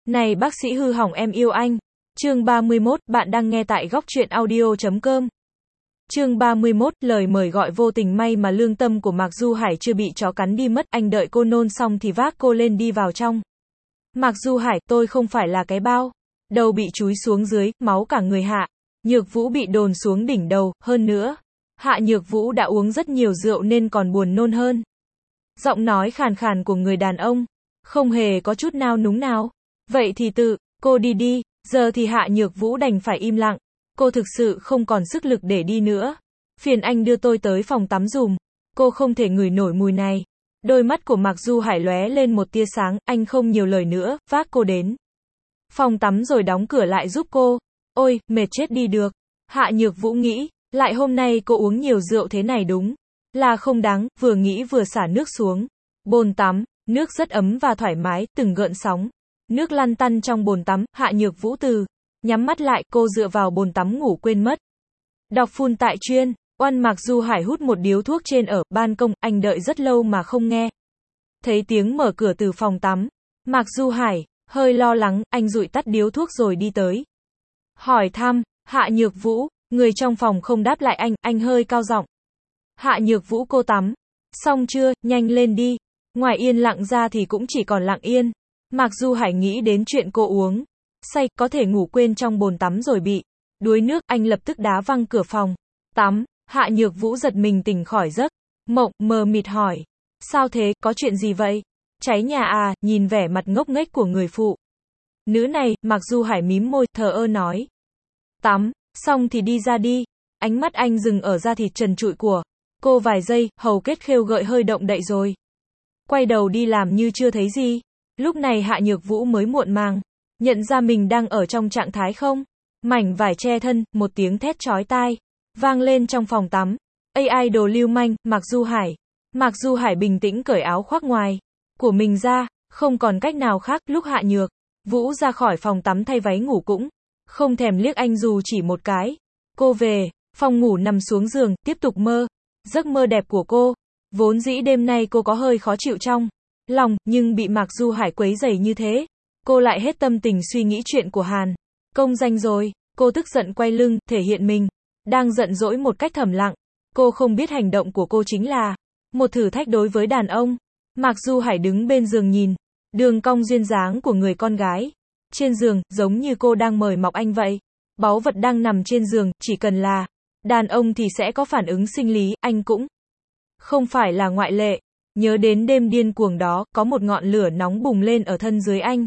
Này bác sĩ hư hỏng em yêu anh. Chương 31, bạn đang nghe tại góc truyện audio.com. Chương 31, lời mời gọi vô tình may mà lương tâm của Mạc Du Hải chưa bị chó cắn đi mất, anh đợi cô nôn xong thì vác cô lên đi vào trong. Mạc Du Hải, tôi không phải là cái bao. Đầu bị chúi xuống dưới, máu cả người Hạ Nhược Vũ bị đồn xuống đỉnh đầu, hơn nữa. Hạ Nhược Vũ đã uống rất nhiều rượu nên còn buồn nôn hơn. Giọng nói khàn khàn của người đàn ông, không hề có chút nao núng nào. Vậy thì cô đi đi. Giờ thì Hạ Nhược Vũ đành phải im lặng. Cô thực sự không còn sức lực để đi nữa. Phiền anh đưa tôi tới phòng tắm dùm. Cô không thể ngửi nổi mùi này. Đôi mắt của Mạc Du Hải lóe lên một tia sáng, anh không nhiều lời nữa, vác cô đến phòng tắm rồi đóng cửa lại giúp cô. Ôi, mệt chết đi được. Hạ Nhược Vũ nghĩ, lại hôm nay cô uống nhiều rượu thế này đúng là không đáng, vừa nghĩ vừa xả nước xuống bồn tắm, nước rất ấm và thoải mái, từng gợn sóng nước lăn tăn trong bồn tắm. Hạ Nhược Vũ nhắm mắt lại, cô dựa vào bồn tắm ngủ quên mất. Đọc phun tại chuyên. Oan. Mạc Du Hải hút một điếu thuốc trên ở ban công, anh đợi rất lâu mà không nghe thấy tiếng mở cửa từ phòng tắm. Mạc Du Hải hơi lo lắng, anh dụi tắt điếu thuốc rồi đi tới hỏi thăm Hạ Nhược Vũ. Người trong phòng không đáp lại anh hơi cao giọng. Hạ Nhược Vũ, cô tắm xong chưa, nhanh lên đi. Ngoài yên lặng ra thì cũng chỉ còn lặng yên. Mạc Du Hải nghĩ đến chuyện cô uống say, có thể ngủ quên trong bồn tắm rồi bị đuối nước, anh lập tức đá văng cửa phòng tắm. Hạ Nhược Vũ giật mình tỉnh khỏi giấc mộng, mờ mịt hỏi. Sao thế, có chuyện gì vậy? Cháy nhà à? Nhìn vẻ mặt ngốc nghếch của người phụ nữ này, Mạc Du Hải mím môi, thờ ơ nói. Tắm xong thì đi ra đi. Ánh mắt anh dừng ở da thịt trần trụi của cô vài giây, hầu kết khêu gợi hơi động đậy rồi quay đầu đi làm như chưa thấy gì. Lúc này Hạ Nhược Vũ mới muộn màng nhận ra mình đang ở trong trạng thái không mảnh vải che thân. Một tiếng thét chói tai vang lên trong phòng tắm. AI đồ lưu manh. Mạc Du Hải. Mạc Du Hải bình tĩnh cởi áo khoác ngoài của mình ra, không còn cách nào khác. Lúc Hạ Nhược Vũ ra khỏi phòng tắm thay váy ngủ cũng không thèm liếc anh dù chỉ một cái. Cô về phòng ngủ nằm xuống giường, tiếp tục mơ giấc mơ đẹp của cô. Vốn dĩ đêm nay cô có hơi khó chịu trong lòng, nhưng bị Mạc Du Hải quấy rầy như thế, cô lại hết tâm tình suy nghĩ chuyện của Hàn công danh rồi. Cô tức giận quay lưng, thể hiện mình đang giận dỗi một cách thầm lặng. Cô không biết hành động của cô chính là một thử thách đối với đàn ông. Mạc Du Hải đứng bên giường nhìn đường cong duyên dáng của người con gái trên giường, giống như cô đang mời mọc anh vậy. Báu vật đang nằm trên giường, chỉ cần là đàn ông thì sẽ có phản ứng sinh lý, anh cũng không phải là ngoại lệ. Nhớ đến đêm điên cuồng đó, có một ngọn lửa nóng bùng lên ở thân dưới anh.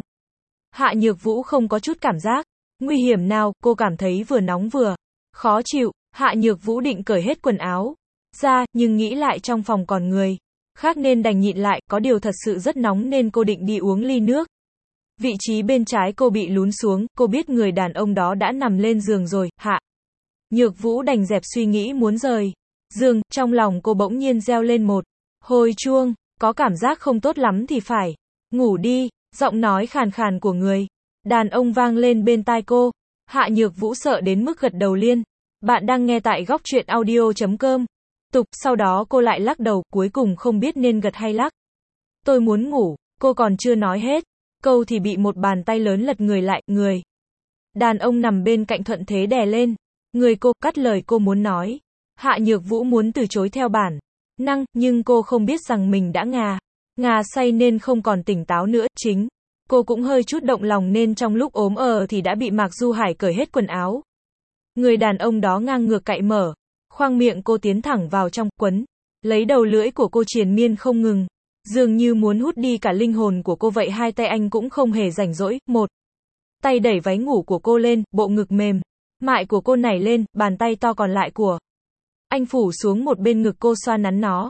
Hạ Nhược Vũ không có chút cảm giác nguy hiểm nào, cô cảm thấy vừa nóng vừa khó chịu. Hạ Nhược Vũ định cởi hết quần áo ra, nhưng nghĩ lại trong phòng còn người khác nên đành nhịn lại, có điều thật sự rất nóng nên cô định đi uống ly nước. Vị trí bên trái cô bị lún xuống, cô biết người đàn ông đó đã nằm lên giường rồi. Hạ Nhược Vũ đành dẹp suy nghĩ muốn rời giường, trong lòng cô bỗng nhiên reo lên một hồi chuông, có cảm giác không tốt lắm thì phải ngủ đi. Giọng nói khàn khàn của người đàn ông vang lên bên tai cô. Hạ Nhược Vũ sợ đến mức gật đầu liên. Bạn đang nghe tại góc truyện audio.com. Sau đó cô lại lắc đầu, cuối cùng không biết nên gật hay lắc. Tôi muốn ngủ. Cô còn chưa nói hết câu thì bị một bàn tay lớn lật người lại. Người đàn ông nằm bên cạnh thuận thế đè lên người cô, cắt lời cô muốn nói. Hạ Nhược Vũ muốn từ chối theo bản năng, nhưng cô không biết rằng mình đã ngà say nên không còn tỉnh táo nữa. Chính cô cũng hơi chút động lòng nên trong lúc ốm thì đã bị Mạc Du Hải cởi hết quần áo. Người đàn ông đó ngang ngược cạy mở khoang miệng cô, tiến thẳng vào trong, quấn lấy đầu lưỡi của cô triền miên không ngừng, dường như muốn hút đi cả linh hồn của cô vậy. Hai tay anh cũng không hề rảnh rỗi. Một tay đẩy váy ngủ của cô lên, bộ ngực mềm mại của cô nảy lên, bàn tay to còn lại của anh phủ xuống một bên ngực cô, xoa nắn nó.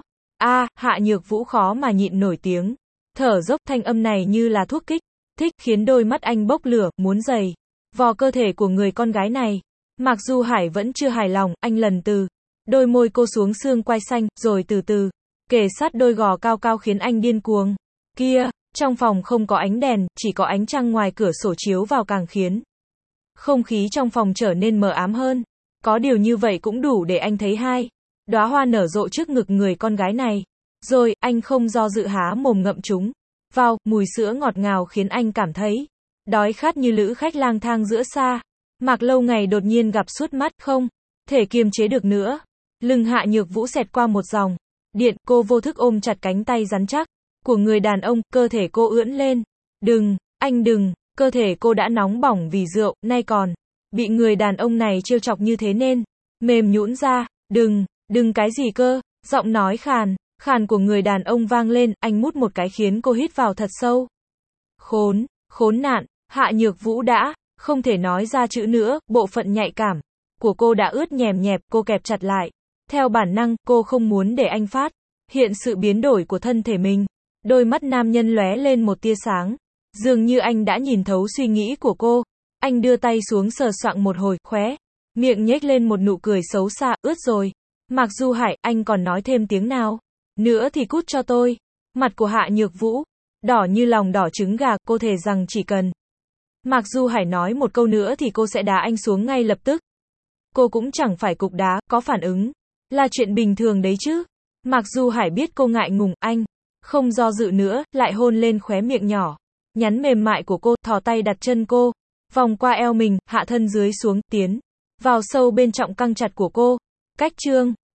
Hạ Nhược Vũ khó mà nhịn nổi tiếng thở dốc. Thanh âm này như là thuốc kích thích, khiến đôi mắt anh bốc lửa, muốn giày vò cơ thể của người con gái này. Mạc Du Hải vẫn chưa hài lòng, anh lần từ đôi môi cô xuống xương quai xanh, rồi từ từ kề sát đôi gò cao cao khiến anh điên cuồng. Kia, trong phòng không có ánh đèn, chỉ có ánh trăng ngoài cửa sổ chiếu vào càng khiến không khí trong phòng trở nên mờ ám hơn. Có điều như vậy cũng đủ để anh thấy hai đóa hoa nở rộ trước ngực người con gái này. Rồi, anh không do dự há mồm ngậm chúng vào, mùi sữa ngọt ngào khiến anh cảm thấy Đói khát như lữ khách lang thang giữa xa. Mạc Lâu Ngày đột nhiên gặp suốt mắt, không thể kiềm chế được nữa. Lưng Hạ Nhược Vũ xẹt qua một dòng điện, cô vô thức ôm chặt cánh tay rắn chắc của người đàn ông, cơ thể cô ưỡn lên. Đừng, anh đừng, cơ thể cô đã nóng bỏng vì rượu, nay còn bị người đàn ông này trêu chọc như thế nên mềm nhũn ra. Đừng cái gì cơ? Giọng nói khàn của người đàn ông vang lên, anh mút một cái khiến cô hít vào thật sâu. Khốn nạn, Hạ Nhược Vũ đã không thể nói ra chữ nữa, bộ phận nhạy cảm của cô đã ướt nhèm nhẹp, cô kẹp chặt lại. Theo bản năng, cô không muốn để anh phát hiện sự biến đổi của thân thể mình. Đôi mắt nam nhân lóe lên một tia sáng. Dường như anh đã nhìn thấu suy nghĩ của cô. Anh đưa tay xuống sờ soạng một hồi, khóe miệng nhếch lên một nụ cười xấu xa, ướt rồi. Mạc Du Hải, anh còn nói thêm tiếng nào nữa thì cút cho tôi. Mặt của Hạ Nhược Vũ đỏ như lòng đỏ trứng gà, cô thề rằng chỉ cần Mạc Du Hải nói một câu nữa thì cô sẽ đá anh xuống ngay lập tức. Cô cũng chẳng phải cục đá, có phản ứng là chuyện bình thường đấy chứ. Mạc Du Hải biết cô ngại ngùng, anh không do dự nữa, lại hôn lên khóe miệng nhỏ nhắn mềm mại của cô, thò tay đặt chân cô vòng qua eo mình, hạ thân dưới xuống, tiến vào sâu bên trọng căng chặt của cô. Cách chương